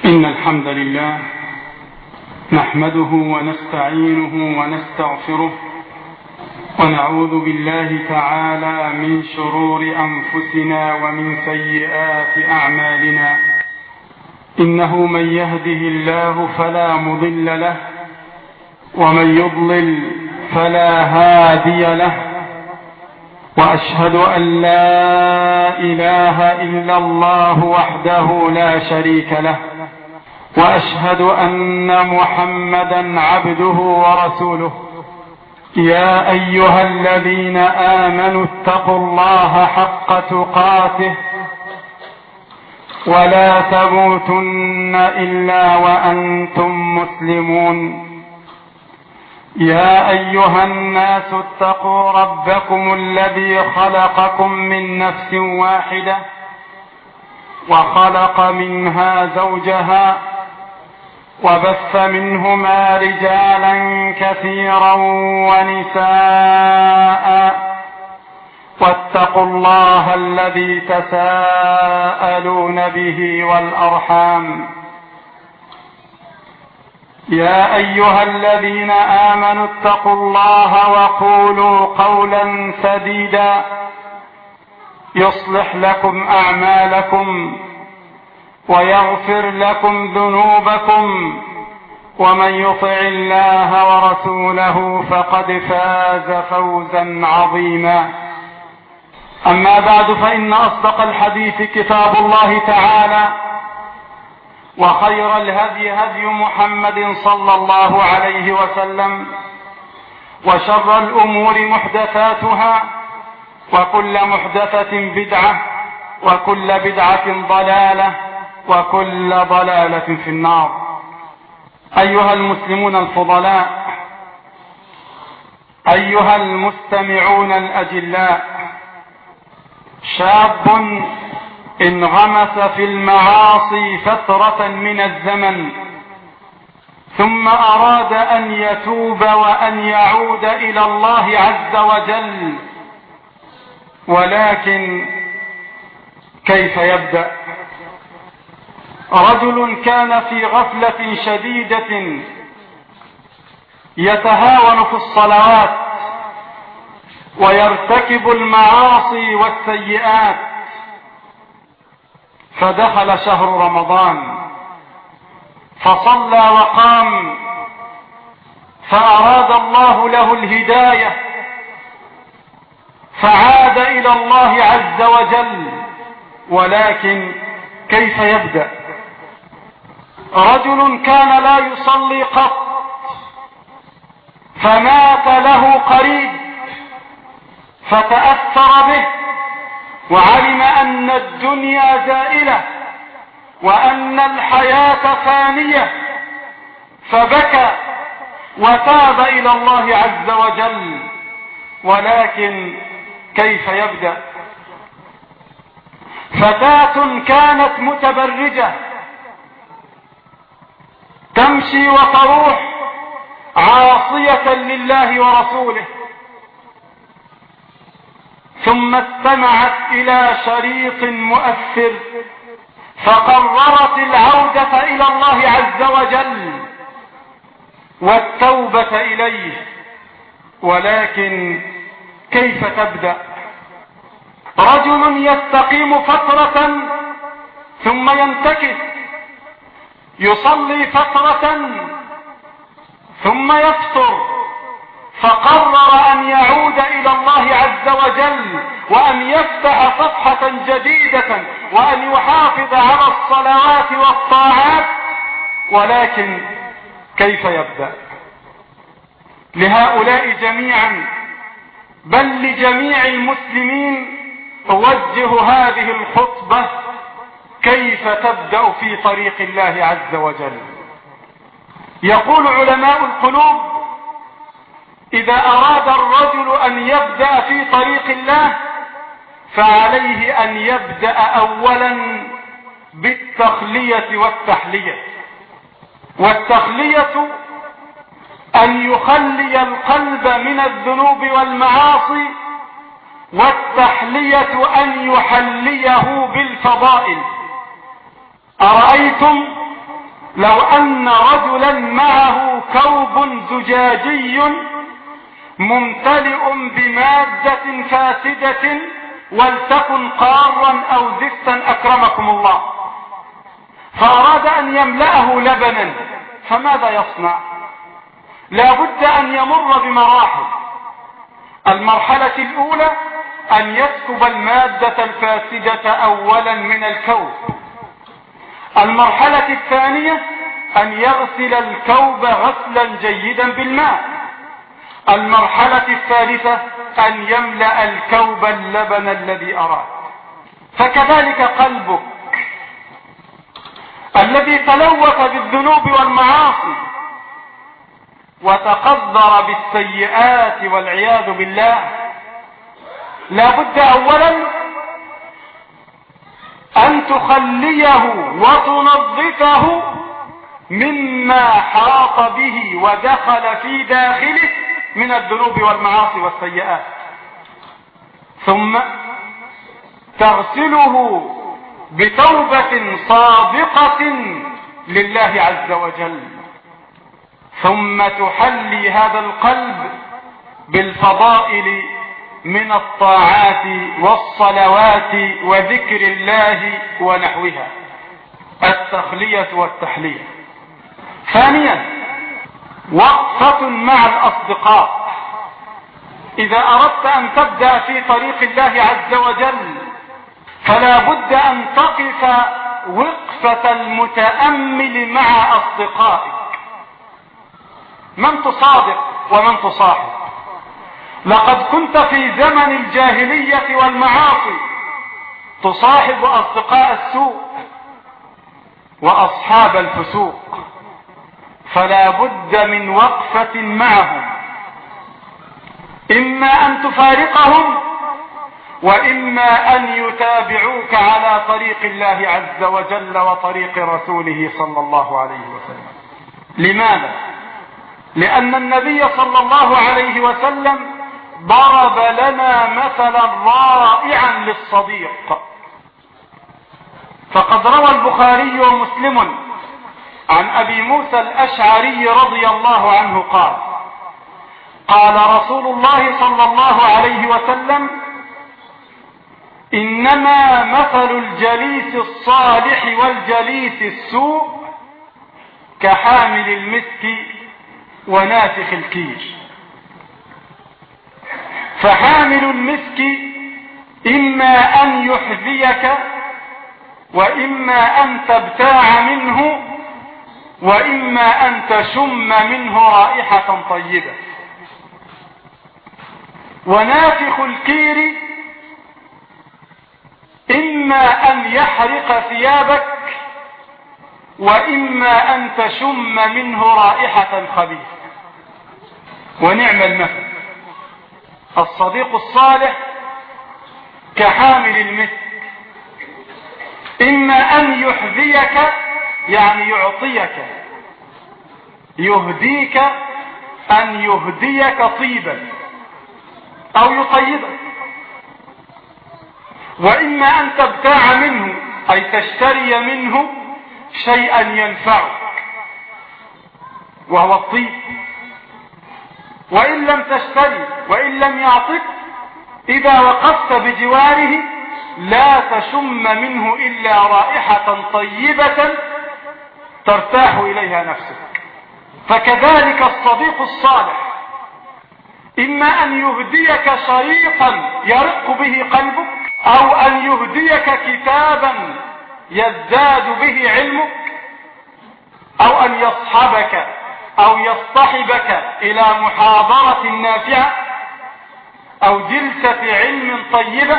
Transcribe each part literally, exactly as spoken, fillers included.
إن الحمد لله نحمده ونستعينه ونستغفره ونعوذ بالله تعالى من شرور أنفسنا ومن سيئات أعمالنا. إنه من يهده الله فلا مضل له ومن يضلل فلا هادي له، وأشهد أن لا إله إلا الله وحده لا شريك له، وأشهد أن محمدا عبده ورسوله. يا أيها الذين آمنوا اتقوا الله حق تقاته ولا تموتن إلا وأنتم مسلمون. يا أيها الناس اتقوا ربكم الذي خلقكم من نفس واحدة وخلق منها زوجها وبث منهما رجالا كثيرا ونساء، واتقوا الله الذي تساءلون به والأرحام. يا أيها الذين آمنوا اتقوا الله وقولوا قولا سديدا يصلح لكم أعمالكم ويغفر لكم ذنوبكم، ومن يطع الله ورسوله فقد فاز فوزا عظيما. أما بعد، فإن أصدق الحديث كتاب الله تعالى، وخير الهدي هدي محمد صلى الله عليه وسلم، وشر الأمور محدثاتها، وكل محدثة بدعة، وكل بدعة ضلالة، وكل ضلالة في النار. أيها المسلمون الفضلاء، أيها المستمعون الأجلاء، شاب انغمس في المعاصي فترة من الزمن، ثم أراد أن يتوب وأن يعود إلى الله عز وجل، ولكن كيف يبدأ؟ رجل كان في غفلة شديدة يتهاون في الصلوات ويرتكب المعاصي والسيئات، فدخل شهر رمضان فصلى وقام، فأراد الله له الهداية فعاد إلى الله عز وجل، ولكن كيف يبدأ؟ رجل كان لا يصلي قط فمات له قريب فتأثر به، وعلم أن الدنيا زائلة وأن الحياة فانية، فبكى وتاب إلى الله عز وجل، ولكن كيف يبدأ؟ فتاة كانت متبرجة تمشي وتروح عاصية لله ورسوله، ثم استمعت إلى شريط مؤثر فقررت العودة إلى الله عز وجل والتوبة إليه، ولكن كيف تبدأ؟ رجل يستقيم فترة ثم ينتكس، يصلي فترة ثم يفتر، فقرر أن يعود إلى الله عز وجل وأن يفتح صفحة جديدة وأن يحافظ على الصلوات والطاعات، ولكن كيف يبدأ؟ لهؤلاء جميعا بل لجميع المسلمين أوجه هذه الخطبة: كيف تبدأ في طريق الله عز وجل؟ يقول علماء القلوب: إذا أراد الرجل أن يبدأ في طريق الله فعليه أن يبدأ أولا بالتخلية والتحلية. والتخلية أن يخلي القلب من الذنوب والمعاصي، والتحلية أن يحليه بالفضائل. أرأيتم لو أن رجلا معه كوب زجاجي ممتلئ بمادة فاسدة ولتكن قارا أو زفتا أكرمكم الله، فأراد أن يملأه لبنا، فماذا يصنع؟ لا بد أن يمر بمراحل. المرحلة الأولى أن يسكب المادة الفاسدة أولا من الكوب. المرحلة الثانية أن يغسل الكوب غسلا جيدا بالماء. المرحلة الثالثة أن يملأ الكوب اللبن الذي أراد. فكذلك قلبك الذي تلوث بالذنوب والمعاصي وتقذر بالسيئات والعياذ بالله، لا بد أولا أن تخليه وتنظفه مما حاط به ودخل في داخله من الذنوب والمعاصي والسيئات، ثم تغسله بتوبة صادقة لله عز وجل، ثم تحلي هذا القلب بالفضائل من الطاعات والصلوات وذكر الله ونحوها، التخلية والتحلية. ثانيا وقفة مع الأصدقاء. إذا أردت أن تبدأ في طريق الله عز وجل فلا بد أن تقف وقفة المتأمل مع أصدقائك، من تصادق ومن تصاحب. لقد كنت في زمن الجاهلية والمعاصي تصاحب أصدقاء السوء وأصحاب الفسوق، فلا بد من وقفة معهم، إما أن تفارقهم وإما أن يتابعوك على طريق الله عز وجل وطريق رسوله صلى الله عليه وسلم. لماذا؟ لأن النبي صلى الله عليه وسلم ضرب لنا مثلا رائعا للصديق، فقد روى البخاري ومسلم عن أبي موسى الأشعري رضي الله عنه قال: قال رسول الله صلى الله عليه وسلم: إنما مثل الجليس الصالح والجليس السوء كحامل المسك ونافخ الكير. فحامل المسك إما أن يحذيك وإما أن تبتاع منه وإما أن تشم منه رائحة طيبة. ونافخ الكير إما أن يحرق ثيابك وإما أن تشم منه رائحة خبيثة. ونعم المثل، الصديق الصالح كحامل المسك، إما أن يحذيك يعني يعطيك، يهديك أن يهديك طيبا أو يطيبك، وإما أن تبتاع منه أي تشتري منه شيئا ينفعك وهو الطيب. وإن لم تشتري وإن لم يعطك، إذا وقفت بجواره لا تشم منه إلا رائحة طيبة ترتاح إليها نفسك. فكذلك الصديق الصالح إما أن يهديك شريطا يرق به قلبك، أو أن يهديك كتابا يزداد به علمك، أو أن يصحبك أو يصطحبك إلى محاضرة نافعة أو جلسة علم طيبة،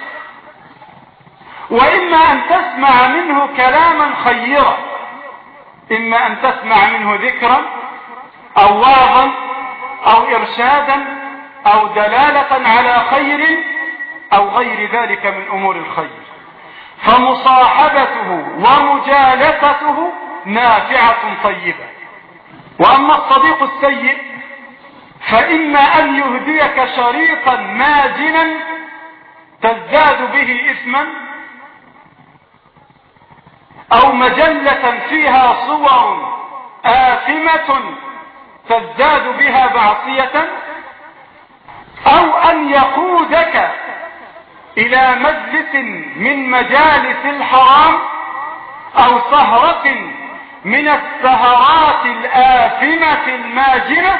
وإما أن تسمع منه كلاما خيرا، إما أن تسمع منه ذكرا أو وعظا أو إرشادا أو دلالة على خير أو غير ذلك من أمور الخير. فمصاحبته ومجالسته نافعة طيبة. وأما الصديق السيء فإما أن يهديك شريطا ماجنا تزداد به إثما، أو مجلة فيها صور آثمة تزداد بها معصية، أو أن يقودك إلى مجلس من مجالس الحرام، أو سهرة من السهرات الآثمة الماجنة،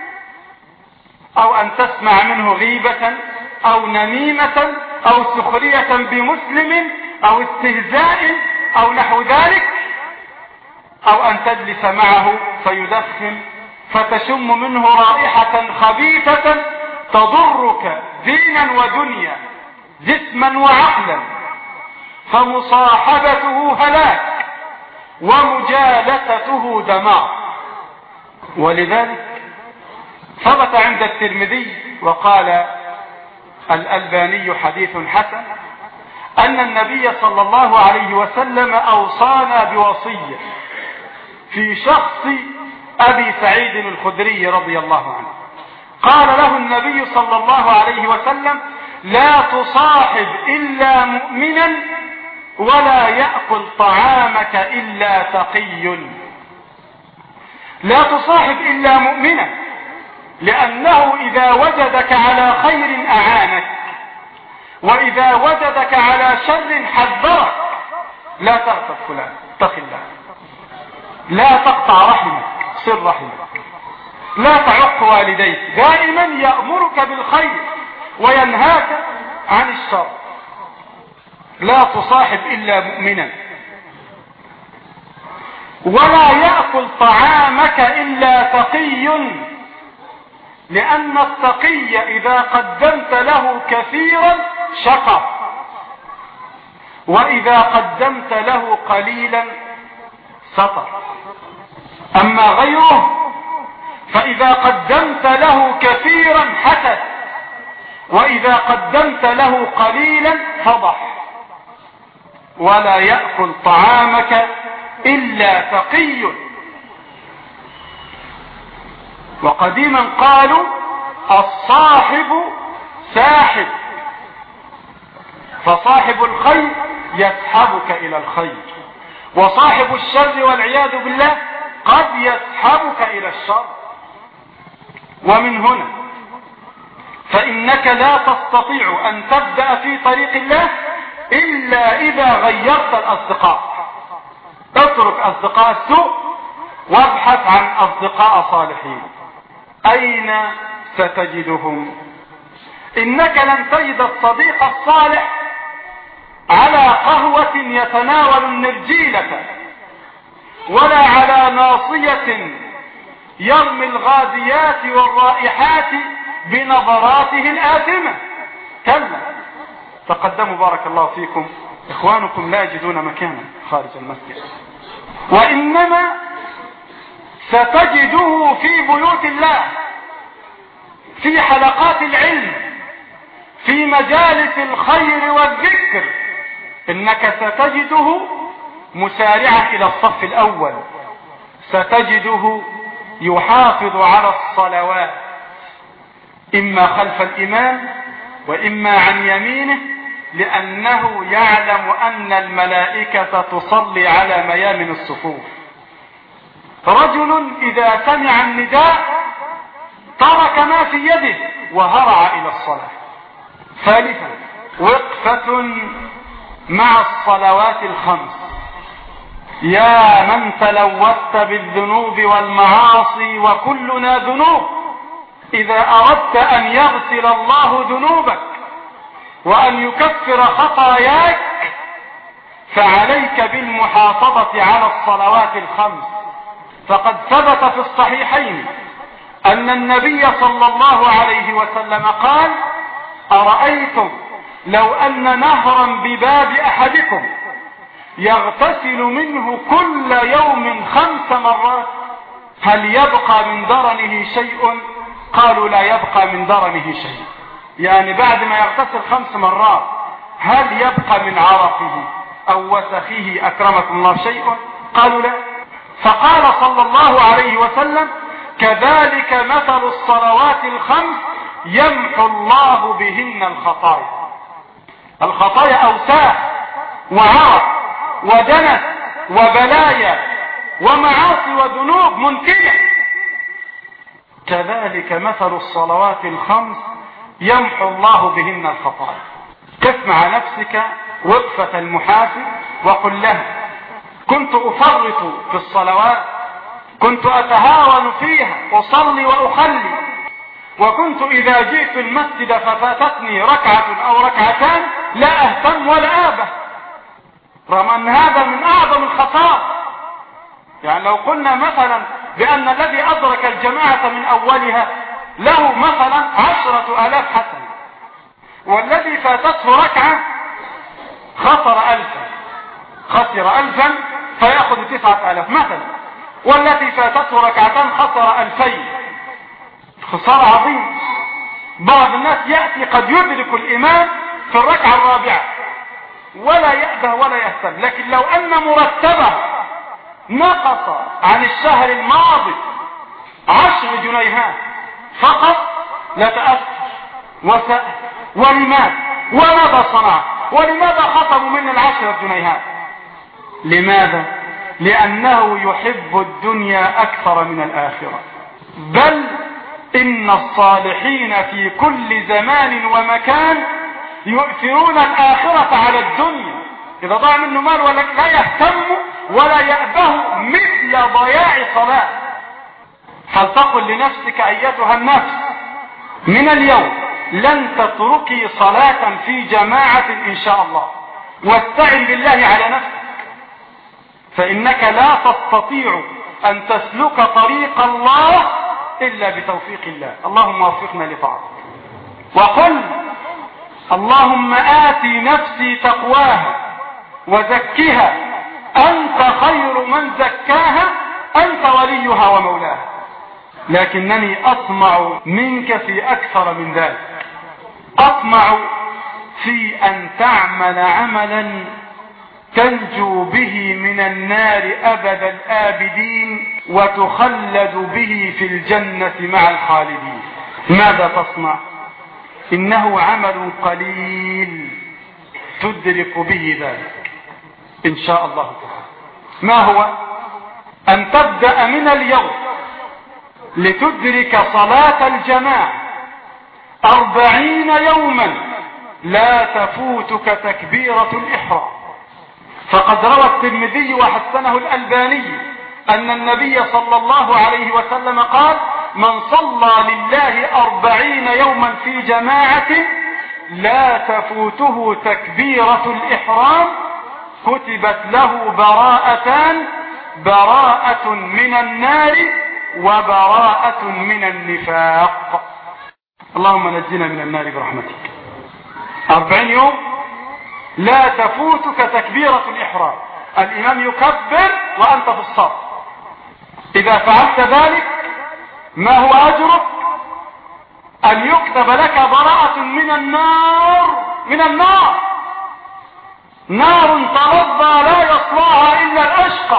أو أن تسمع منه غيبة أو نميمة أو سخرية بمسلم أو استهزاء أو نحو ذلك، أو أن تجلس معه فيدخن فتشم منه رائحة خبيثة تضرك دينا ودنيا، جسما وعقلا، فمصاحبته هلاك ومجالسته دمار. ولذلك ثبت عند الترمذي وقال الألباني حديث حسن أن النبي صلى الله عليه وسلم أوصانا بوصية في شخص أبي سعيد الخدري رضي الله عنه. قال له النبي صلى الله عليه وسلم: لا تصاحب إلا مؤمنا ولا يأكل طعامك إلا تقي. لا تصاحب إلا مؤمنا، لأنه إذا وجدك على خير أعانك، وإذا وجدك على شر حذرك. لا تغتب فلان، اتق الله. لا تقطع رحمك، صل رحمك. لا تعق والديك، دائما يأمرك بالخير وينهاك عن الشر. لا تصاحب إلا مؤمنا، ولا يأكل طعامك إلا تقي، لأن التقي إذا قدمت له كثيرا شقى، وإذا قدمت له قليلا سطر. أما غيره فإذا قدمت له كثيرا حسد، وإذا قدمت له قليلا فضح. ولا يأكل طعامك إلا تقي. وقديما قالوا الصاحب ساحب، فصاحب الخير يسحبك إلى الخير، وصاحب الشر والعياذ بالله قد يسحبك إلى الشر. ومن هنا فإنك لا تستطيع أن تبدأ في طريق الله إلا إذا غيرت الأصدقاء. اترك أصدقاء السوء وابحث عن أصدقاء صالحين. أين ستجدهم؟ إنك لن تجد الصديق الصالح على قهوة يتناول النرجيلة، ولا على ناصية يرمي الغازيات والرائحات بنظراته الآثمة. كلا، تقدموا بارك الله فيكم، إخوانكم لا يجدون مكانا خارج المسجد. وإنما ستجده في بيوت الله، في حلقات العلم، في مجالس الخير والذكر. إنك ستجده مسارعا إلى الصف الأول، ستجده يحافظ على الصلوات، إما خلف الإمام وإما عن يمينه، لأنه يعلم أن الملائكة تصلي على ميامن الصفوف. رجل إذا سمع النداء ترك ما في يده وهرع إلى الصلاة. ثالثا، وقفة مع الصلوات الخمس. يا من تلوثت بالذنوب والمعاصي وكلنا ذنوب، إذا أردت أن يغسل الله ذنوبك وأن يكفر خطاياك فعليك بالمحافظة على الصلوات الخمس. فقد ثبت في الصحيحين أن النبي صلى الله عليه وسلم قال: أرأيتم لو أن نهرا بباب أحدكم يغتسل منه كل يوم خمس مرات هل يبقى من درنه شيء؟ قالوا: لا يبقى من درنه شيء. يعني بعد ما يغتسل خمس مرات هل يبقى من عرقه أو وسخه أكرمكم الله شيء؟ قالوا: لا. فقال صلى الله عليه وسلم: كذلك مثل الصلوات الخمس يمحو الله بهن الخطايا. الخطايا أوساخ وعرق ودنس وبلايا ومعاصي وذنوب منتنة. كذلك مثل الصلوات الخمس يمحو الله بهن الخطايا. قف مع نفسك وقفة المحاسب وقل له: كنت أفرط في الصلوات، كنت أتهاون فيها، أصلي وأخلي، وكنت إذا جئت المسجد ففاتتني ركعة أو ركعتان لا أهتم ولا آبه، رغم أن هذا من أعظم الخطايا. يعني لو قلنا مثلا بأن الذي أدرك الجماعة من أولها له مثلا عشرة آلاف حسنة، والذي فاتته ركعة خسر ألفا، خسر ألفا فيأخذ تسعة آلاف مثلا، والتي فاتته ركعتان خسر ألفين، خسارة عظيم. بعض الناس يأتي قد يدرك الإمام في الركعة الرابعة ولا يأبه ولا يهتم، لكن لو أن مرتبه نقص عن الشهر الماضي عشر جنيهات فقط لتأثر وسأل: ولماذا؟ وماذا صنع؟ ولماذا خصموا من العشر جنيهات؟ لماذا؟ لأنه يحب الدنيا أكثر من الآخرة. بل إن الصالحين في كل زمان ومكان يؤثرون الآخرة على الدنيا. إذا ضاع منه مال ولا لا يهتم ولا يأبه مثل ضياع صلاة. فلتقل لنفسك أيتها النفس: من اليوم لن تتركي صلاة في جماعة إن شاء الله، واستعن بالله على نفسك، فإنك لا تستطيع أن تسلك طريق الله إلا بتوفيق الله. اللهم وفقنا لطاعتك. وقل: اللهم آتي نفسي تقواها وزكها أنت خير من زكاها أنت وليها ومولاها. لكنني أطمع منك في أكثر من ذلك، أطمع في أن تعمل عملا تنجو به من النار أبد الآبدين وتخلد به في الجنة مع الخالدين. ماذا تصنع؟ إنه عمل قليل تدرك به ذلك إن شاء الله تعالى. ما هو؟ أن تبدأ من اليوم لتدرك صلاة الجماعة أربعين يوما لا تفوتك تكبيرة الإحرام. فقد روى الترمذي وحسنه الألباني أن النبي صلى الله عليه وسلم قال: من صلى لله أربعين يوما في جماعة لا تفوته تكبيرة الإحرام كتبت له براءتان: براءة من النار وبراءة من النفاق. اللهم نجنا من النار برحمتك. أربعين يوم لا تفوتك تكبيرة الإحرام، الإمام يكبر وأنت في الصف. إذا فعلت ذلك ما هو أجرك؟ أن يكتب لك براءة من النار، من النار، نار تلظى لا يصلاها إلا الأشقى،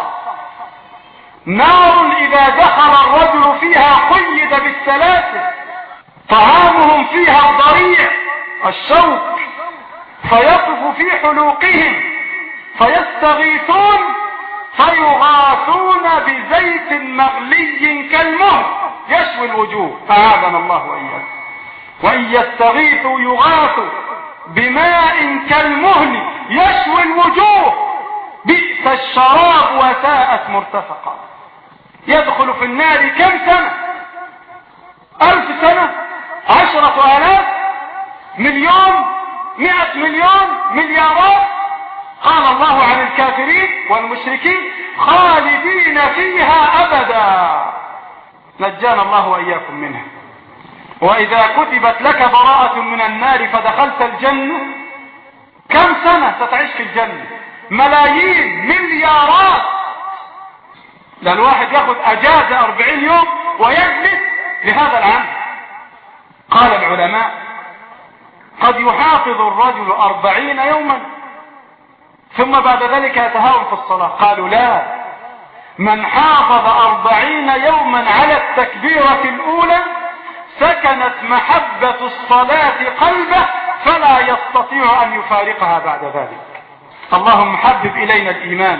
نار إذا دخل الرجل فيها قيد بالسلاسل، طعامهم فيها الضريع الشوك، فيقف في حلوقهم فيستغيثون فيغاثون بزيت مغلي كالمهل يشوي الوجوه، أعاذنا الله وإياكم. وإن يستغيثوا يغاثوا بماء كالمهل يشوي الوجوه، بئس الشراب وساءت مرتفقا. يدخل في النار كم سنة؟ ألف سنة؟ عشرة آلاف؟ مليون؟ مئة مليون؟ مليارات؟ قال الله عن الكافرين والمشركين: خالدين فيها أبدا. نجانا الله وإياكم منها. وإذا كتبت لك براءة من النار فدخلت الجنة، كم سنة ستعيش في الجنة؟ ملايين، مليارات. لا الواحد ياخذ أجازة أربعين يوم ويجلس لهذا العمل. قال العلماء: قد يحافظ الرجل أربعين يوما ثم بعد ذلك يتهاون في الصلاة. قالوا: لا، من حافظ أربعين يوما على التكبيرة الأولى سكنت محبة الصلاة قلبه فلا يستطيع أن يفارقها بعد ذلك. اللهم حبب إلينا الإيمان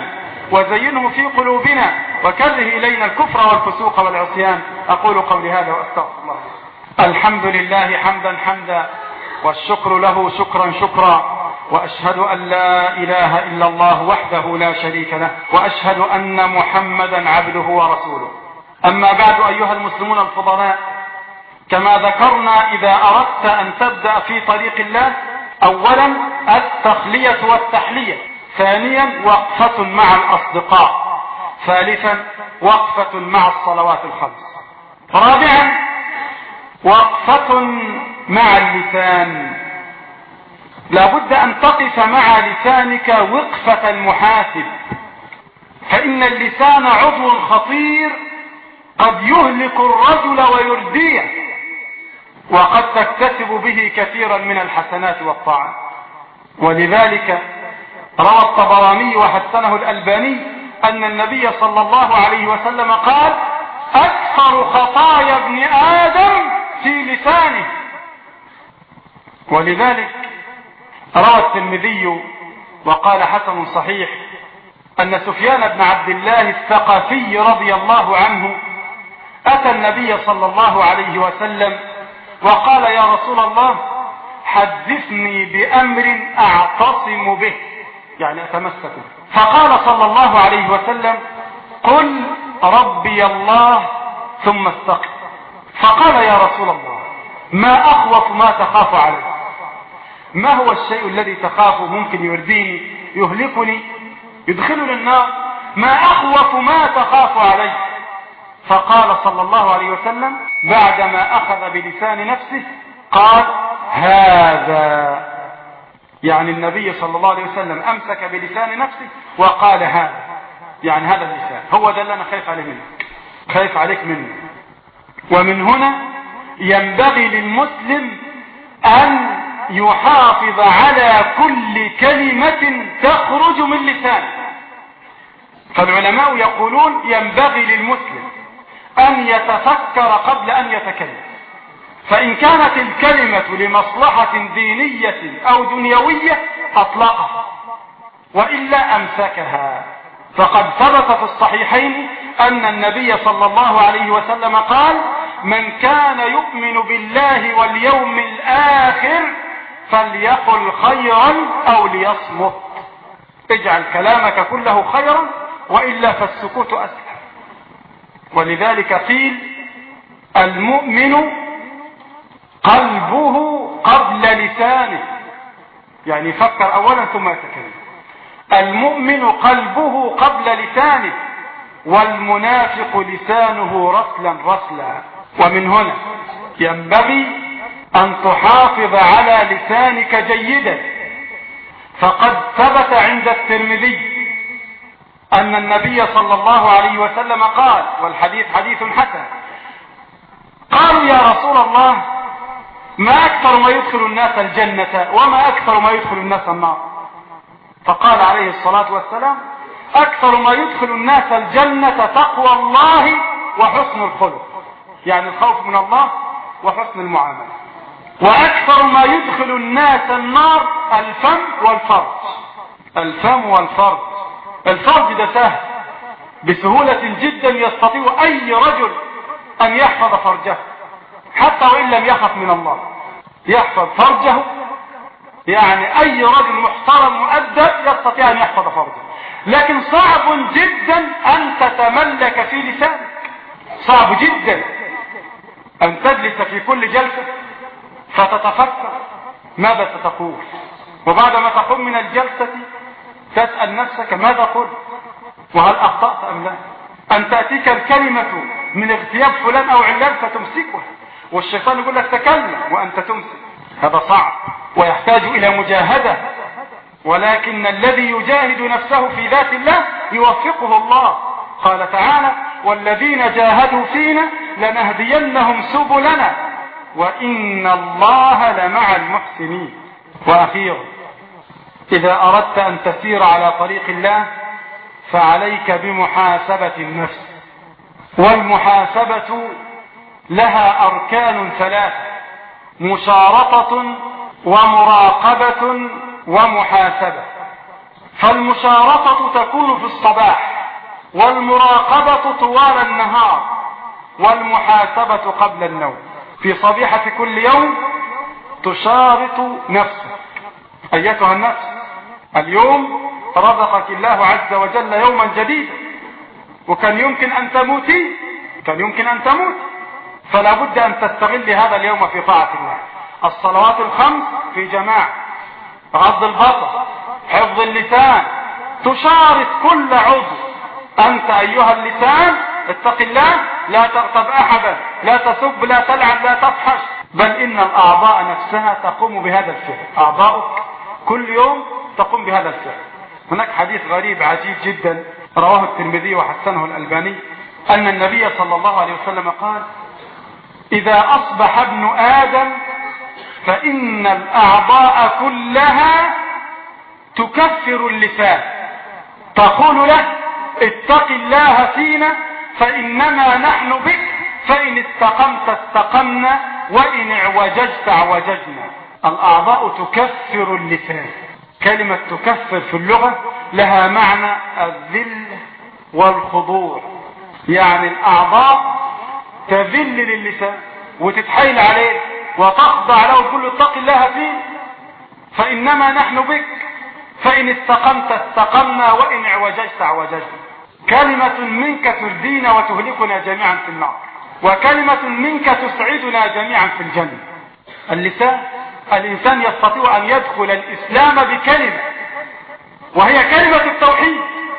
وزينه في قلوبنا وكره إلينا الكفر والفسوق والعصيان. أقول قولي هذا وأستغفر الله. الحمد لله حمدا حمدا والشكر له شكرا شكرا، وأشهد أن لا إله إلا الله وحده لا شريك له، وأشهد أن محمدا عبده ورسوله. أما بعد أيها المسلمون الفضلاء، كما ذكرنا إذا أردت أن تبدأ في طريق الله، أولا التخلية والتحلية، ثانيا وقفة مع الأصدقاء، ثالثا وقفة مع الصلوات الخمس، رابعا وقفة مع اللسان. لابد أن تقف مع لسانك وقفة المحاسب، فإن اللسان عضو خطير قد يهلك الرجل ويرديه، وقد تكتسب به كثيرا من الحسنات والطاعات. ولذلك روى الطبراني وحسنه الألباني أن النبي صلى الله عليه وسلم قال: أكثر خطايا ابن آدم في لسانه. ولذلك روى الترمذي وقال حسن صحيح أن سفيان بن عبد الله الثقفي رضي الله عنه أتى النبي صلى الله عليه وسلم وقال: يا رسول الله، حدثني بأمر أعتصم به، يعني أتمسك به. فقال صلى الله عليه وسلم: قل ربي الله ثم استقم. فقال: يا رسول الله، ما أخوف ما تخاف عليه؟ ما هو الشيء الذي تخافه ممكن يرديني يهلكني يدخلني النار؟ ما أخوف ما تخاف عليه؟ فقال صلى الله عليه وسلم بعدما أخذ بلسان نفسه قال: هذا، يعني النبي صلى الله عليه وسلم أمسك بلسان نفسه وقال هذا، يعني هذا اللسان هو ده اللي أنا خايف عليه منك، خايف عليك منه. ومن هنا ينبغي للمسلم أن يحافظ على كل كلمة تخرج من لسانه. فالعلماء يقولون ينبغي للمسلم أن يتفكر قبل أن يتكلم، فإن كانت الكلمة لمصلحة دينية أو دنيوية أطلقها، وإلا أمسكها. فقد ثبت في الصحيحين أن النبي صلى الله عليه وسلم قال: من كان يؤمن بالله واليوم الآخر فليقل خيرا أو ليصمت. اجعل كلامك كله خيرا، وإلا فالسكوت أسهل. ولذلك قيل: المؤمن قلبه قبل لسانه، يعني يفكر أولا ثم يتكلم. المؤمن قلبه قبل لسانه، والمنافق لسانه رسلا رسلا. ومن هنا ينبغي أن تحافظ على لسانك جيدا، فقد ثبت عند الترمذي أن النبي صلى الله عليه وسلم قال، والحديث حديث حسن: قالوا يا رسول الله، ما أكثر ما يدخل الناس الجنة وما أكثر ما يدخل الناس النار؟ فقال عليه الصلاة والسلام: أكثر ما يدخل الناس الجنة تقوى الله وحسن الخلق، يعني الخوف من الله وحسن المعاملة. وأكثر ما يدخل الناس النار الفم والفرج. الفم والفرج، الفرج ده سهل، بسهولة جدا يستطيع أي رجل أن يحفظ فرجه، حتى وإن لم يخف من الله يحفظ فرجه. يعني أي رجل محترم مؤدب يستطيع أن يحفظ فرجه، لكن صعب جدا أن تتملك في لسانك. صعب جدا أن تجلس في كل جلسة فتتفكر ماذا ستقول، وبعد ما تقوم من الجلسة تسأل نفسك ماذا قلت وهل أخطأت أم لا. أن تأتيك الكلمة من اغتياب فلان أو علان فتمسكها، والشيطان يقول لك تكلم وأنت تمسك. هذا صعب ويحتاج إلى مجاهدة، ولكن الذي يجاهد نفسه في ذات الله يوفقه الله. قال تعالى: والذين جاهدوا فينا لنهدينهم سبلنا وإن الله لمع المحسنين. وأخيرا، إذا أردت أن تسير على طريق الله فعليك بمحاسبة النفس، والمحاسبة لها أركان ثلاثة: مشارطة ومراقبة ومحاسبة. فالمشارطة تكون في الصباح، والمراقبة طوال النهار، والمحاسبة قبل النوم. في صبيحة كل يوم تشارط نفسك: أيتها النفس، اليوم رزقك الله عز وجل يوما جديدا، وكان يمكن أن تموتي، كان يمكن أن تموت، فلا بد أن تستغل هذا اليوم في طاعة الله. الصلوات الخمس في جماعة، غض البصر، حفظ اللسان، تشارط كل عضو: أنت أيها اللسان اتق الله، لا تغتب أحدا، لا تسب، لا تلعن، لا تفحش، بل إن الأعضاء نفسها تقوم بهذا الفعل. أعضاؤك كل يوم تقوم بهذا الفعل. هناك حديث غريب عجيب جدا رواه الترمذي وحسنه الألباني، أن النبي صلى الله عليه وسلم قال: إذا أصبح ابن آدم فإن الأعضاء كلها تكفر اللسان، تقول له: اتق الله فينا فإنما نحن بك، فإن استقمت استقمنا، وإن اعوججت اعوججنا. الأعضاء تكفر اللسان. كلمة تكفر في اللغة لها معنى الذل والخضوع، يعني الأعضاء تذل للسان وتتحايل عليه وتخضع له وتقول: اتق الله فيه فإنما نحن بك، فإن استقمت استقمنا، وإن اعوججت اعوججنا. كلمة منك تردينا وتهلكنا جميعا في النار، وكلمة منك تسعدنا جميعا في الجنة. اللسان، الإنسان يستطيع أن يدخل الإسلام بكلمة وهي كلمة التوحيد،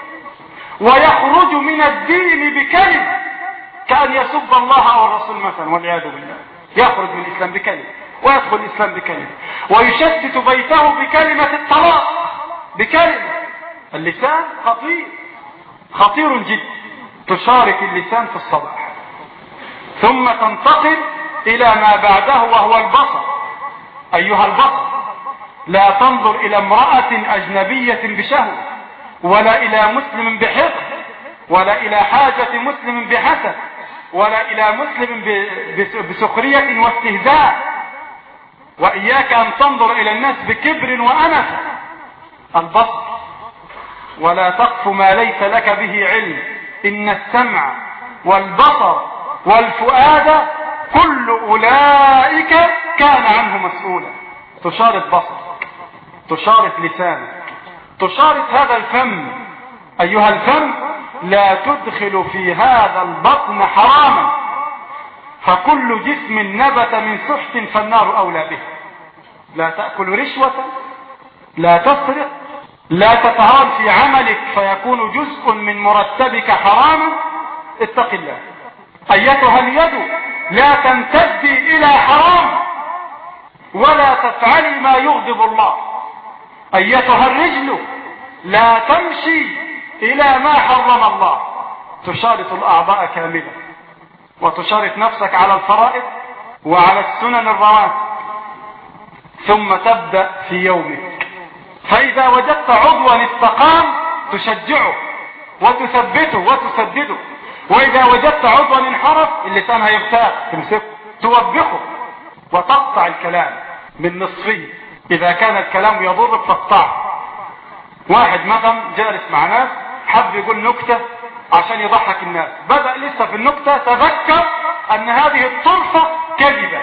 ويخرج من الدين بكلمة كأن يسب الله أو الرسول مثلا والعياذ بالله. يخرج من الإسلام بكلمة ويدخل الإسلام بكلمة، ويشتت بيته بكلمة الطلاق بكلمة. اللسان خطير خطير جدا. تشارك اللسان في الصباح، ثم تنتقل إلى ما بعده وهو البصر. أيها البصر، لا تنظر إلى امرأة أجنبية بشهوة، ولا إلى مسلم بحقد، ولا إلى حاجة مسلم بحسد، ولا إلى مسلم بسخرية واستهزاء. وإياك أن تنظر إلى الناس بكبر وأنفة. البصر: ولا تقف ما ليس لك به علم، إن السمع والبصر والفؤاد كل أولئك كان عنه مسؤولا. تشارط بصرك، تشارط لسانك، تشارط هذا الفم. أيها الفم، لا تدخل في هذا البطن حراما، فكل جسم نبت من سحت فالنار أولى به. لا تأكل رشوة، لا تسرق، لا تتهاون في عملك فيكون جزء من مرتبك حراما. اتق الله. أيتها اليد، لا تمتدي إلى حرام، ولا تفعلي ما يغضب الله. أيتها الرجل، لا تمشي إلى ما حرم الله. تشارط الأعضاء كاملة، وتشارط نفسك على الفرائض وعلى السنن الرواتب، ثم تبدأ في يومك. فإذا وجدت عضوا استقام تشجعه وتثبته وتسدده، وإذا وجدت عضوا انحرف اللسان هيغتاب تمسكه توبخه وتقطع الكلام من نصفه. إذا كان الكلام يضرك فاقطعه. واحد مثلا جالس مع ناس حب يقول نكتة عشان يضحك الناس، بدأ لسه في النكتة تذكر أن هذه الطرفة كذبة،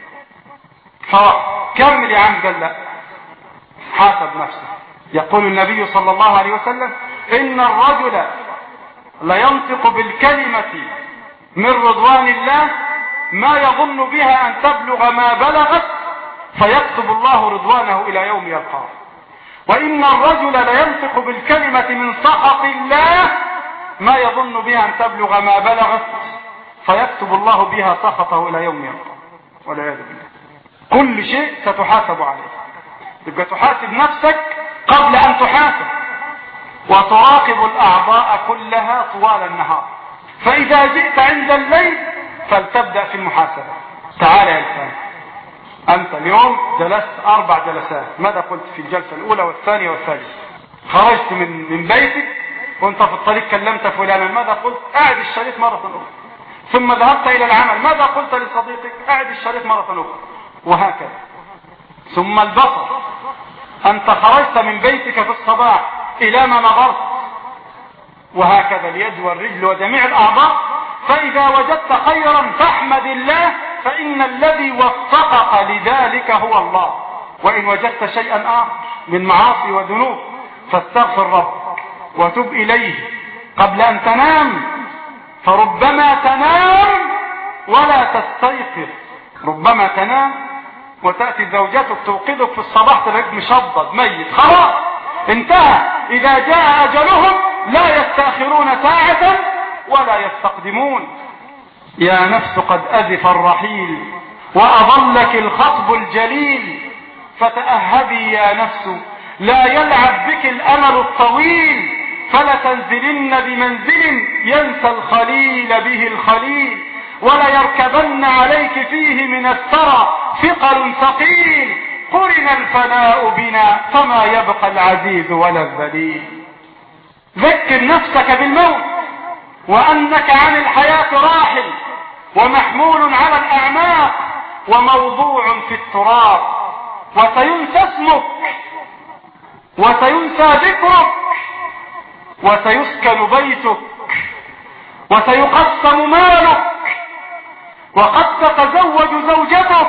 فكمل يا عم. قال لا، حاسب نفسه. يقول النبي صلى الله عليه وسلم: إن الرجل لينطق بالكلمة من رضوان الله ما يظن بها أن تبلغ ما بلغت، فيكتب الله رضوانه إلى يوم يلقاه. وإن الرجل لينطق بالكلمة من سخط الله ما يظن بها أن تبلغ ما بلغت، فيكتب الله بها سخطه إلى يوم يلقاه والعياذ بالله. كل شيء ستحاسب عليه. تبقى تحاسب نفسك قبل أن تحاسب، وتراقب الأعضاء كلها طوال النهار. فإذا جئت عند الليل فلتبدأ في المحاسبة. تعال يا إنسان، أنت اليوم جلست أربع جلسات، ماذا قلت في الجلسة الأولى والثانية والثالثة؟ خرجت من من بيتك وأنت في الطريق كلمت فلانا، ماذا قلت؟ أعد الشريط مرة أخرى. ثم ذهبت إلى العمل، ماذا قلت لصديقك؟ أعد الشريط مرة أخرى، وهكذا. ثم البصر، أنت خرجت من بيتك في الصباح إلى ما نظرت، وهكذا اليد والرجل وجميع الأعضاء. فإذا وجدت خيرا فاحمد الله، فإن الذي وفقك لذلك هو الله. وإن وجدت شيئا آخر من معاصي وذنوب فاستغفر ربك وتب إليه قبل أن تنام، فربما تنام ولا تستيقظ. ربما تنام وتأتي زوجتك توقظك في الصباح تلاقيك مشضد ميت، خلاص انتهى. إذا جاء أجلهم لا يستأخرون ساعة ولا يستقدمون. يا نفس قد أزف الرحيل وأظلك الخطب الجليل، فتأهبي يا نفس لا يلعب بك الأمل الطويل، فلتنزلن بمنزل ينسى الخليل به الخليل، ولا يركبن عليك فيه من الثرى ثقل ثقيل، قرن الفناء بنا فما يبقى العزيز ولا الذليل. ذكر نفسك بالموت وأنك عن الحياة راحل ومحمول على الأعماق وموضوع في التراب، وسينسى اسمك وسينسى ذكرك وسيسكن بيتك وسيقسم مالك وقد تتزوج زوجتك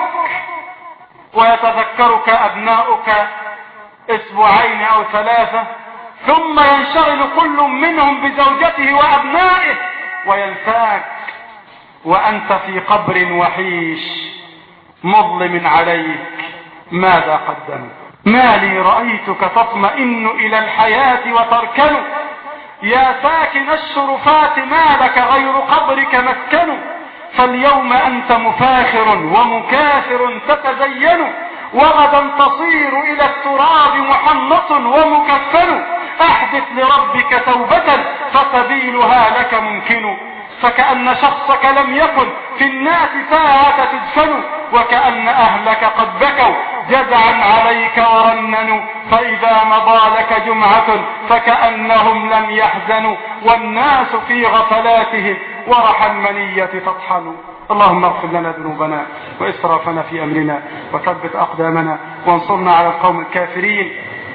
ويتذكرك أبناؤك أسبوعين أو ثلاثة، ثم ينشغل كل منهم بزوجته وأبنائه وينساك وأنت في قبر وحيش مظلم عليك. ماذا قدمت؟ ما لي رأيتك تطمئن إلى الحياة وتركن، يا ساكن الشرفات ما لك غير قبرك مسكن، فاليوم أنت مفاخر ومكاثر تتزين، وغدا تصير إلى التراب محنط ومكفن، أحدث لربك توبة فسبيلها لك ممكن، فكأن شخصك لم يكن في الناس ساعة تدفن، وكأن أهلك قد بكوا جزعا عليك ورننوا، فإذا مضى لك جمعة فكأنهم لم يحزنوا، والناس في غفلاتهم ورح المنية تطحن. اللهم اغفر لنا ذنوبنا وإسرافنا في أمرنا وثبت أقدامنا وانصرنا على القوم الكافرين.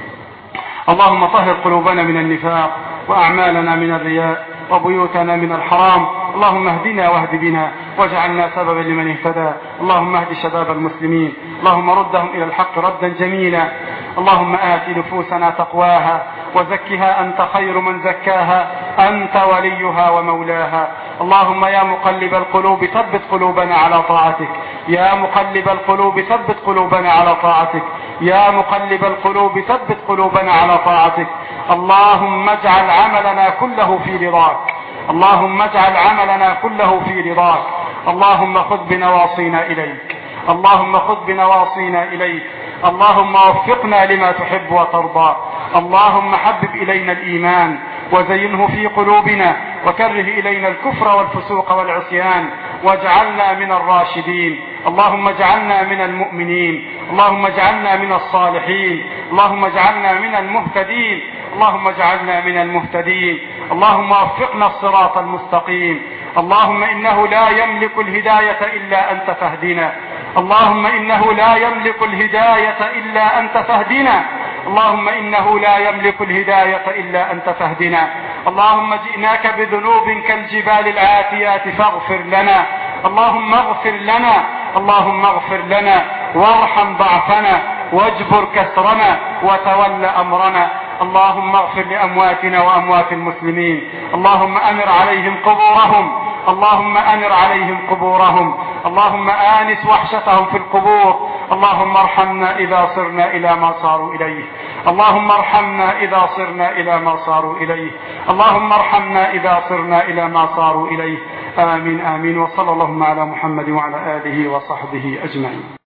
اللهم طهر قلوبنا من النفاق وأعمالنا من الرياء وبيوتنا من الحرام. اللهم اهدنا واهد بنا واجعلنا سببا لمن اهتدى. اللهم اهد شباب المسلمين، اللهم ردهم إلى الحق ردا جميلا. اللهم آت نفوسنا تقواها وزكها أنت خير من زكاها، أنت وليها ومولاها. اللهم يا مقلب القلوب ثبت قلوبنا على طاعتك، يا مقلب القلوب ثبت قلوبنا على طاعتك، يا مقلب القلوب ثبت قلوبنا على طاعتك. اللهم اجعل عملنا كله في رضاك، اللهم اجعل عملنا كله في رضاك. اللهم خذ بنواصينا إليك، اللهم خذ بنواصينا إليك. اللهم وفقنا لما تحب وترضى. اللهم حبب إلينا الإيمان وزينه في قلوبنا، وكره إلينا الكفر والفسوق والعصيان، واجعلنا من الراشدين. اللهم اجعلنا من المؤمنين، اللهم اجعلنا من الصالحين، اللهم اجعلنا من المهتدين، اللهم اجعلنا من المهتدين. اللهم وفقنا الصراط المستقيم. اللهم إنه لا يملك الهداية إلا أنت فاهدنا، اللهم إنه لا يملك الهداية إلا أنت فاهدنا، اللهم إنه لا يملك الهداية إلا أنت فاهدنا. اللهم جئناك بذنوب كالجبال العاتيات فاغفر لنا، اللهم اغفر لنا، اللهم اغفر لنا وارحم ضعفنا واجبر كسرنا وتول أمرنا. اللهم اغفر لأمواتنا وأموات المسلمين، اللهم أنر عليهم قبورهم، اللهم أنر عليهم قبورهم، اللهم آنس وحشتهم في القبور. اللهم ارحمنا إذا صرنا إلى ما صاروا إليه، اللهم ارحمنا إذا صرنا إلى ما صاروا إليه، اللهم ارحمنا إذا صرنا إلى ما صاروا إليه. آمين آمين. وصلى اللهم على محمد وعلى آله وصحبه أجمعين.